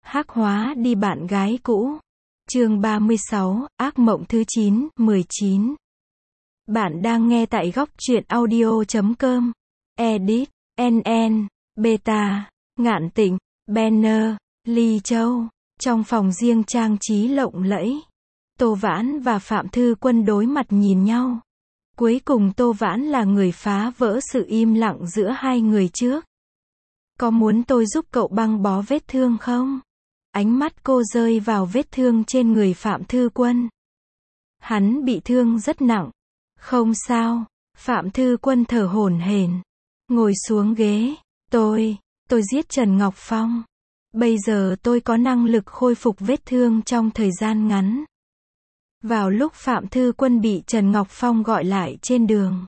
Hắc hóa đi bạn gái cũ. Chương 36, ác mộng thứ 9, 19. Bạn đang nghe tại góc truyện audio.com. Edit, NN, Beta, Ngạn Tịnh, Banner, Ly Châu. Trong phòng riêng trang trí lộng lẫy, Tô Vãn và Phạm Thư Quân đối mặt nhìn nhau. Cuối cùng Tô Vãn là người phá vỡ sự im lặng giữa hai người trước. Có muốn tôi giúp cậu băng bó vết thương không? Ánh mắt cô rơi vào vết thương trên người Phạm Thư Quân. Hắn bị thương rất nặng. Không sao. Phạm Thư Quân thở hổn hển, ngồi xuống ghế. Tôi giết Trần Ngọc Phong. Bây giờ tôi có năng lực khôi phục vết thương trong thời gian ngắn. Vào lúc Phạm Thư Quân bị Trần Ngọc Phong gọi lại trên đường,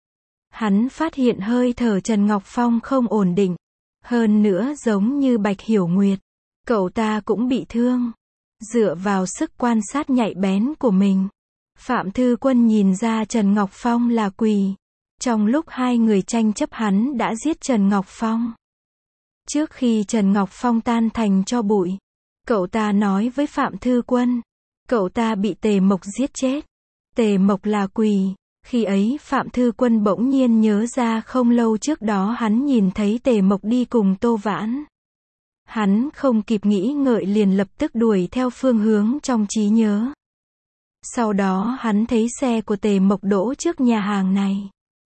hắn phát hiện hơi thở Trần Ngọc Phong không ổn định. Hơn nữa giống như Bạch Hiểu Nguyệt, cậu ta cũng bị thương. Dựa vào sức quan sát nhạy bén của mình, Phạm Thư Quân nhìn ra Trần Ngọc Phong là quỷ. Trong lúc hai người tranh chấp hắn đã giết Trần Ngọc Phong. Trước khi Trần Ngọc Phong tan thành tro bụi, cậu ta nói với Phạm Thư Quân, cậu ta bị Tề Mộc giết chết. Tề Mộc là quỷ. Khi ấy Phạm Thư Quân bỗng nhiên nhớ ra không lâu trước đó hắn nhìn thấy Tề Mộc đi cùng Tô Vãn. Hắn không kịp nghĩ ngợi liền lập tức đuổi theo phương hướng trong trí nhớ. Sau đó hắn thấy xe của Tề Mộc đỗ trước nhà hàng này.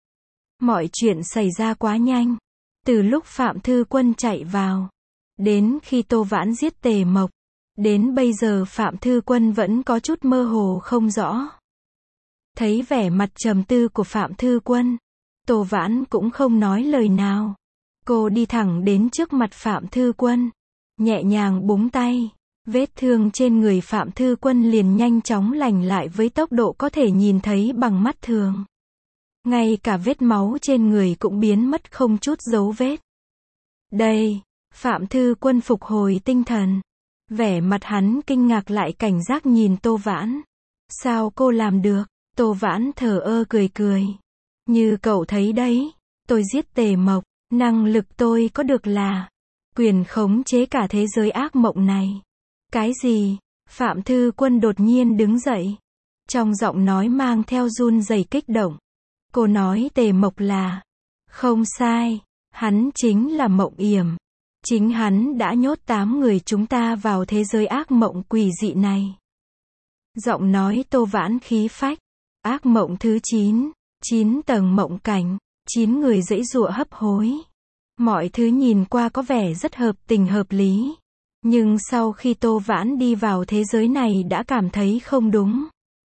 Mọi chuyện xảy ra quá nhanh. Từ lúc Phạm Thư Quân chạy vào, đến khi Tô Vãn giết Tề Mộc, đến bây giờ Phạm Thư Quân vẫn có chút mơ hồ không rõ. Thấy vẻ mặt trầm tư của Phạm Thư Quân, Tô Vãn cũng không nói lời nào. Cô đi thẳng đến trước mặt Phạm Thư Quân, nhẹ nhàng búng tay. Vết thương trên người Phạm Thư Quân liền nhanh chóng lành lại với tốc độ có thể nhìn thấy bằng mắt thường. Ngay cả vết máu trên người cũng biến mất không chút dấu vết. Đây, Phạm Thư Quân phục hồi tinh thần. Vẻ mặt hắn kinh ngạc lại cảnh giác nhìn Tô Vãn. Sao cô làm được? Tô Vãn thờ ơ cười cười. Như cậu thấy đấy, tôi giết Tề Mộc, năng lực tôi có được là quyền khống chế cả thế giới ác mộng này. Cái gì? Phạm Thư Quân đột nhiên đứng dậy, trong giọng nói mang theo run rẩy kích động. Cô nói Tề Mộc là... Không sai, hắn chính là Mộng Yểm. Chính hắn đã nhốt 8 người chúng ta vào thế giới ác mộng quỷ dị này. Giọng nói Tô Vãn khí phách. Ác mộng thứ 9, 9 tầng mộng cảnh, 9 người giãy giụa hấp hối. Mọi thứ nhìn qua có vẻ rất hợp tình hợp lý. Nhưng sau khi Tô Vãn đi vào thế giới này đã cảm thấy không đúng.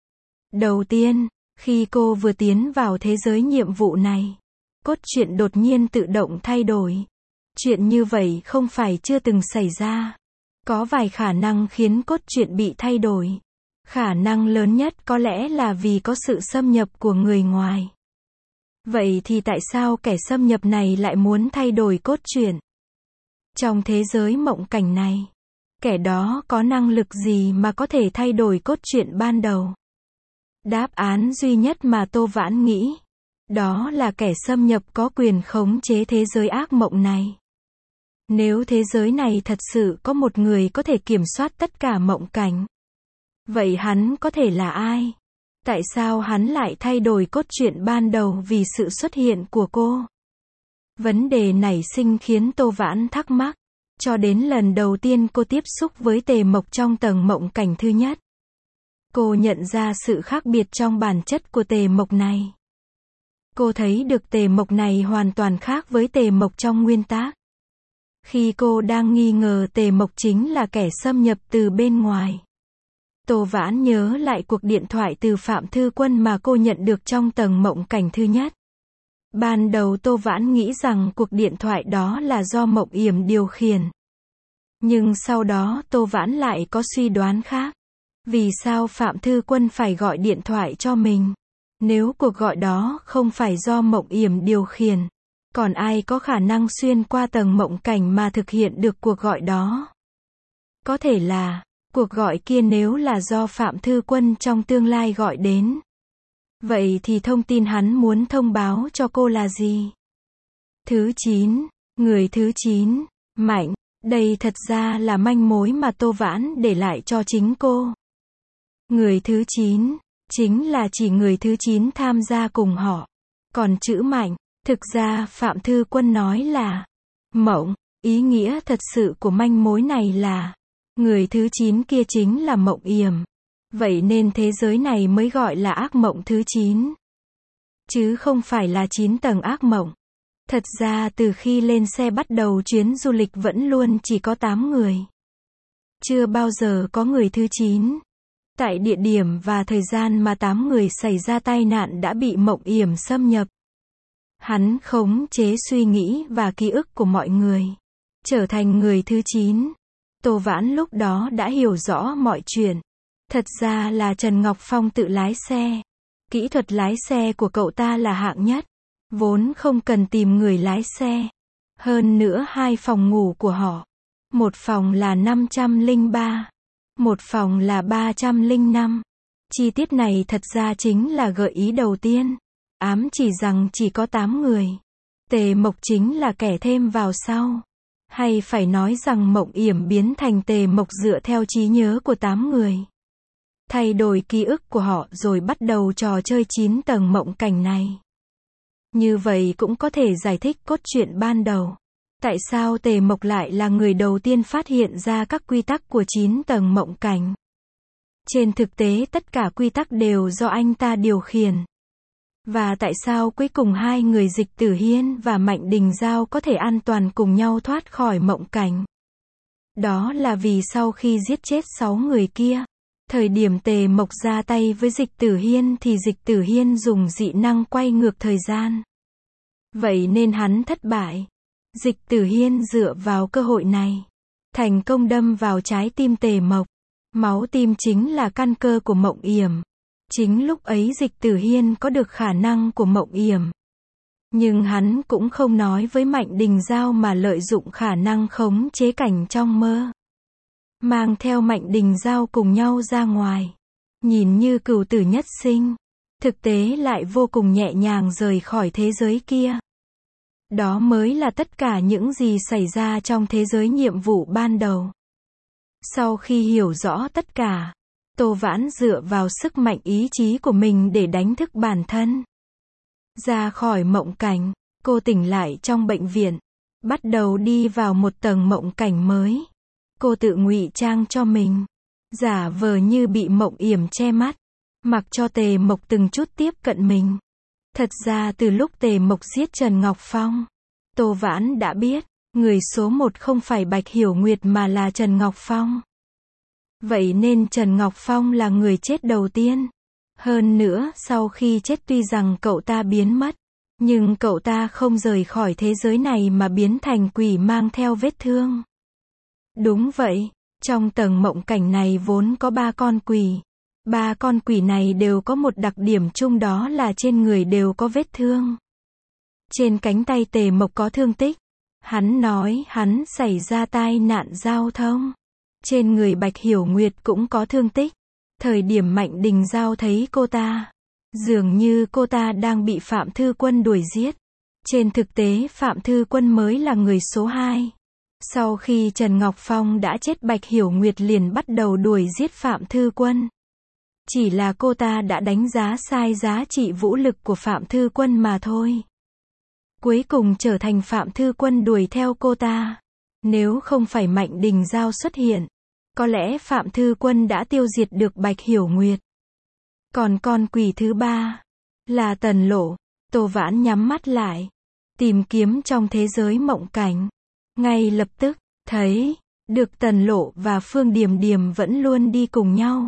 Đầu tiên, khi cô vừa tiến vào thế giới nhiệm vụ này, cốt truyện đột nhiên tự động thay đổi. Chuyện như vậy không phải chưa từng xảy ra. Có vài khả năng khiến cốt truyện bị thay đổi. Khả năng lớn nhất có lẽ là vì có sự xâm nhập của người ngoài. Vậy thì tại sao kẻ xâm nhập này lại muốn thay đổi cốt truyện? Trong thế giới mộng cảnh này, kẻ đó có năng lực gì mà có thể thay đổi cốt truyện ban đầu? Đáp án duy nhất mà Tô Vãn nghĩ, đó là kẻ xâm nhập có quyền khống chế thế giới ác mộng này. Nếu thế giới này thật sự có một người có thể kiểm soát tất cả mộng cảnh, vậy hắn có thể là ai? Tại sao hắn lại thay đổi cốt truyện ban đầu vì sự xuất hiện của cô? Vấn đề nảy sinh khiến Tô Vãn thắc mắc, cho đến lần đầu tiên cô tiếp xúc với Tề Mộc trong tầng mộng cảnh thứ nhất. Cô nhận ra sự khác biệt trong bản chất của Tề Mộc này. Cô thấy được Tề Mộc này hoàn toàn khác với Tề Mộc trong nguyên tác. Khi cô đang nghi ngờ Tề Mộc chính là kẻ xâm nhập từ bên ngoài, Tô Vãn nhớ lại cuộc điện thoại từ Phạm Thư Quân mà cô nhận được trong tầng mộng cảnh thứ nhất. Ban đầu Tô Vãn nghĩ rằng cuộc điện thoại đó là do Mộng Yểm điều khiển. Nhưng sau đó Tô Vãn lại có suy đoán khác. Vì sao Phạm Thư Quân phải gọi điện thoại cho mình? Nếu cuộc gọi đó không phải do Mộng Yểm điều khiển, còn ai có khả năng xuyên qua tầng mộng cảnh mà thực hiện được cuộc gọi đó? Có thể là, cuộc gọi kia nếu là do Phạm Thư Quân trong tương lai gọi đến, vậy thì thông tin hắn muốn thông báo cho cô là gì? Thứ 9, người thứ 9, Mạnh. Đây thật ra là manh mối mà Tô Vãn để lại cho chính cô. Người thứ 9, chính là chỉ người thứ 9 tham gia cùng họ. Còn chữ Mạnh, thực ra Phạm Thư Quân nói là Mộng, ý nghĩa thật sự của manh mối này là người thứ 9 kia chính là Mộng Yểm. Vậy nên thế giới này mới gọi là ác mộng thứ 9. Chứ không phải là 9 tầng ác mộng. Thật ra từ khi lên xe bắt đầu chuyến du lịch vẫn luôn chỉ có 8 người. Chưa bao giờ có người thứ 9. Tại địa điểm và thời gian mà 8 người xảy ra tai nạn đã bị Mộng Yểm xâm nhập. Hắn khống chế suy nghĩ và ký ức của mọi người. Trở thành người thứ 9. Tô Vãn lúc đó đã hiểu rõ mọi chuyện. Thật ra là Trần Ngọc Phong tự lái xe. Kỹ thuật lái xe của cậu ta là hạng nhất. Vốn không cần tìm người lái xe. Hơn nữa 2 phòng ngủ của họ. Một phòng là 503. Một phòng là 305. Chi tiết này thật ra chính là gợi ý đầu tiên. Ám chỉ rằng chỉ có 8 người. Tề Mộc chính là kẻ thêm vào sau. Hay phải nói rằng Mộng Yểm biến thành Tề Mộc dựa theo trí nhớ của 8 người. Thay đổi ký ức của họ rồi bắt đầu trò chơi 9 tầng mộng cảnh này. Như vậy cũng có thể giải thích cốt truyện ban đầu. Tại sao Tề Mộc lại là người đầu tiên phát hiện ra các quy tắc của 9 tầng mộng cảnh? Trên thực tế tất cả quy tắc đều do anh ta điều khiển. Và tại sao cuối cùng 2 người Dịch Tử Hiên và Mạnh Đình Giao có thể an toàn cùng nhau thoát khỏi mộng cảnh? Đó là vì sau khi giết chết 6 người kia, thời điểm Tề Mộc ra tay với Dịch Tử Hiên thì Dịch Tử Hiên dùng dị năng quay ngược thời gian. Vậy nên hắn thất bại. Dịch Tử Hiên dựa vào cơ hội này, thành công đâm vào trái tim Tề Mộc. Máu tim chính là căn cơ của Mộng Yểm. Chính lúc ấy Dịch Tử Hiên có được khả năng của Mộng Yểm. Nhưng hắn cũng không nói với Mạnh Đình Giao mà lợi dụng khả năng khống chế cảnh trong mơ. Mang theo Mạnh Đình Giao cùng nhau ra ngoài. Nhìn như cửu tử nhất sinh. Thực tế lại vô cùng nhẹ nhàng rời khỏi thế giới kia. Đó mới là tất cả những gì xảy ra trong thế giới nhiệm vụ ban đầu. Sau khi hiểu rõ tất cả, Tô Vãn dựa vào sức mạnh ý chí của mình để đánh thức bản thân. Ra khỏi mộng cảnh, cô tỉnh lại trong bệnh viện, bắt đầu đi vào một tầng mộng cảnh mới. Cô tự ngụy trang cho mình, giả vờ như bị Mộng Yểm che mắt, mặc cho Tề Mộc từng chút tiếp cận mình. Thật ra từ lúc Tề Mộc giết Trần Ngọc Phong, Tô Vãn đã biết, người số 1 không phải Bạch Hiểu Nguyệt mà là Trần Ngọc Phong. Vậy nên Trần Ngọc Phong là người chết đầu tiên. Hơn nữa, sau khi chết tuy rằng cậu ta biến mất, nhưng cậu ta không rời khỏi thế giới này mà biến thành quỷ mang theo vết thương. Đúng vậy, trong tầng mộng cảnh này vốn có 3 con quỷ. 3 con quỷ này đều có một đặc điểm chung, đó là trên người đều có vết thương. Trên cánh tay Tề Mộc có thương tích. Hắn nói hắn xảy ra tai nạn giao thông. Trên người Bạch Hiểu Nguyệt cũng có thương tích. Thời điểm Mạnh Đình Giao thấy cô ta, dường như cô ta đang bị Phạm Thư Quân đuổi giết. Trên thực tế Phạm Thư Quân mới là người số 2. Sau khi Trần Ngọc Phong đã chết, Bạch Hiểu Nguyệt liền bắt đầu đuổi giết Phạm Thư Quân. Chỉ là cô ta đã đánh giá sai giá trị vũ lực của Phạm Thư Quân mà thôi. Cuối cùng trở thành Phạm Thư Quân đuổi theo cô ta. Nếu không phải Mạnh Đình Giao xuất hiện, có lẽ Phạm Thư Quân đã tiêu diệt được Bạch Hiểu Nguyệt. Còn con quỷ thứ 3 là Tần Lộ. Tô Vãn nhắm mắt lại, tìm kiếm trong thế giới mộng cảnh. Ngay lập tức, thấy được Tần Lộ và Phương Điềm Điềm vẫn luôn đi cùng nhau.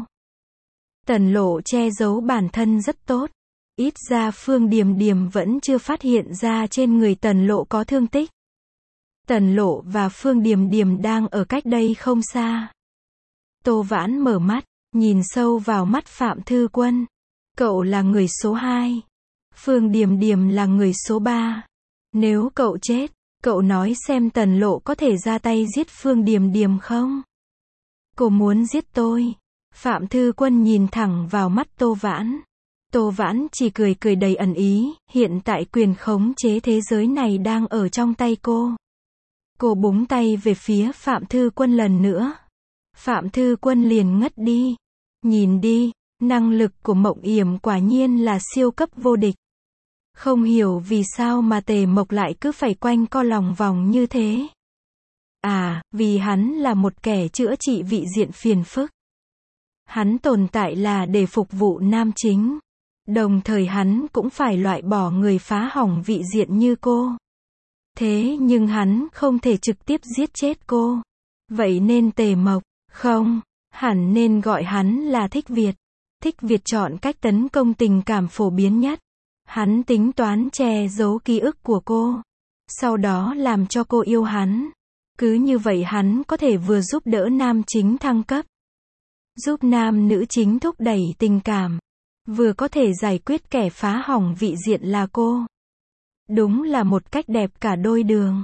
Tần Lộ che giấu bản thân rất tốt. Ít ra Phương Điềm Điềm vẫn chưa phát hiện ra trên người Tần Lộ có thương tích. Tần Lộ và Phương Điềm Điềm đang ở cách đây không xa. Tô Vãn mở mắt, nhìn sâu vào mắt Phạm Thư Quân. Cậu là người số 2. Phương Điềm Điềm là người số 3. Nếu cậu chết, cậu nói xem Tần Lộ có thể ra tay giết Phương Điềm Điềm không? Cô muốn giết tôi. Phạm Thư Quân nhìn thẳng vào mắt Tô Vãn. Tô Vãn chỉ cười cười đầy ẩn ý, hiện tại quyền khống chế thế giới này đang ở trong tay cô. Cô búng tay về phía Phạm Thư Quân lần nữa. Phạm Thư Quân liền ngất đi. Nhìn đi, năng lực của Mộng Yểm quả nhiên là siêu cấp vô địch. Không hiểu vì sao mà Tề Mộc lại cứ phải quanh co lòng vòng như thế. À, vì hắn là một kẻ chữa trị vị diện phiền phức. Hắn tồn tại là để phục vụ nam chính. Đồng thời hắn cũng phải loại bỏ người phá hỏng vị diện như cô. Thế nhưng hắn không thể trực tiếp giết chết cô. Vậy nên Tề Mộc, không, hẳn nên gọi hắn là Thích Việt. Thích Việt chọn cách tấn công tình cảm phổ biến nhất. Hắn tính toán che giấu ký ức của cô. Sau đó làm cho cô yêu hắn. Cứ như vậy hắn có thể vừa giúp đỡ nam chính thăng cấp. Giúp nam nữ chính thúc đẩy tình cảm. Vừa có thể giải quyết kẻ phá hỏng vị diện là cô. Đúng là một cách đẹp cả đôi đường.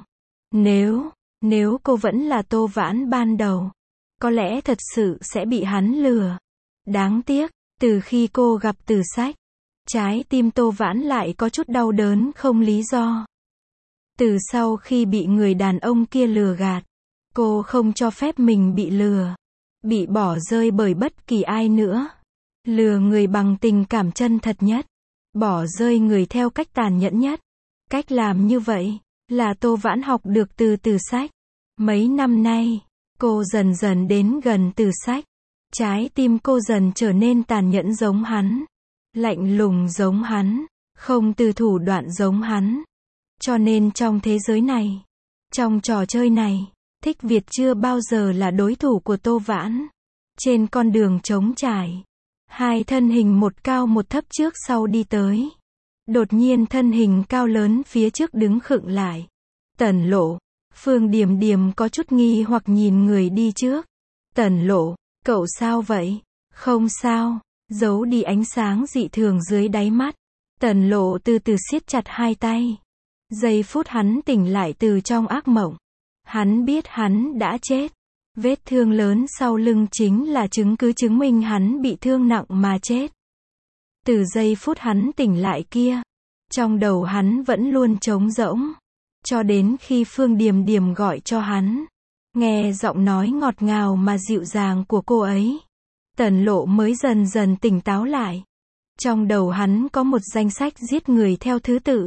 Nếu cô vẫn là Tô Vãn ban đầu, có lẽ thật sự sẽ bị hắn lừa. Đáng tiếc, từ khi cô gặp Từ Sách, trái tim Tô Vãn lại có chút đau đớn không lý do. Từ sau khi bị người đàn ông kia lừa gạt, cô không cho phép mình bị lừa, bị bỏ rơi bởi bất kỳ ai nữa. Lừa người bằng tình cảm chân thật nhất, bỏ rơi người theo cách tàn nhẫn nhất. Cách làm như vậy là Tô Vãn học được từ Từ Sách. Mấy năm nay, cô dần dần đến gần Từ Sách. Trái tim cô dần trở nên tàn nhẫn giống hắn, lạnh lùng giống hắn, không từ thủ đoạn giống hắn. Cho nên trong thế giới này, trong trò chơi này, Thích Việt chưa bao giờ là đối thủ của Tô Vãn. Trên con đường trống trải, hai thân hình một cao một thấp trước sau đi tới. Đột nhiên thân hình cao lớn phía trước đứng khựng lại. Tần Lộ, Phương Điềm Điềm có chút nghi hoặc nhìn người đi trước. Tần Lộ, cậu sao vậy? Không sao, giấu đi ánh sáng dị thường dưới đáy mắt. Tần Lộ từ từ siết chặt hai tay. Giây phút hắn tỉnh lại từ trong ác mộng. Hắn biết hắn đã chết. Vết thương lớn sau lưng chính là chứng cứ chứng minh hắn bị thương nặng mà chết. Từ giây phút hắn tỉnh lại kia, trong đầu hắn vẫn luôn trống rỗng. Cho đến khi Phương Điềm Điềm gọi cho hắn, nghe giọng nói ngọt ngào mà dịu dàng của cô ấy, Tần Lộ mới dần dần tỉnh táo lại. Trong đầu hắn có một danh sách giết người theo thứ tự.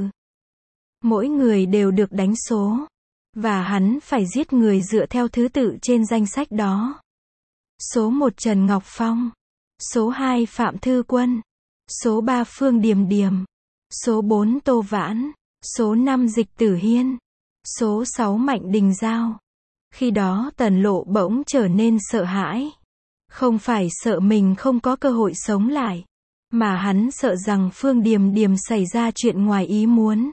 Mỗi người đều được đánh số. Và hắn phải giết người dựa theo thứ tự trên danh sách đó. Số 1 Trần Ngọc Phong. Số 2 Phạm Thư Quân. Số 3 Phương Điềm Điềm. Số 4 Tô Vãn. Số 5 Dịch Tử Hiên. Số 6 Mạnh Đình Giao. Khi đó Tần Lộ bỗng trở nên sợ hãi. Không phải sợ mình không có cơ hội sống lại, mà hắn sợ rằng Phương Điềm Điềm xảy ra chuyện ngoài ý muốn.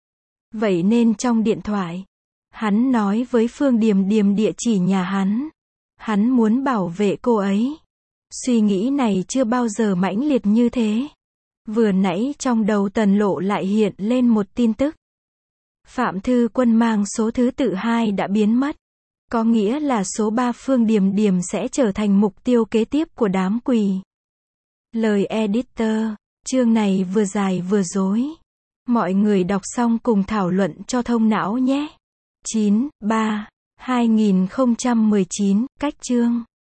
Vậy nên trong điện thoại, hắn nói với Phương Điềm Điềm địa chỉ nhà hắn. Hắn muốn bảo vệ cô ấy. Suy nghĩ này chưa bao giờ mãnh liệt như thế. Vừa nãy trong đầu Tần Lộ lại hiện lên một tin tức. Phạm Thư Quân mang số thứ tự 2 đã biến mất. Có nghĩa là số 3 Phương Điềm Điềm sẽ trở thành mục tiêu kế tiếp của đám quỷ. Lời editor, chương này vừa dài vừa dối. Mọi người đọc xong cùng thảo luận cho thông não nhé. 9/3/2019, cách chương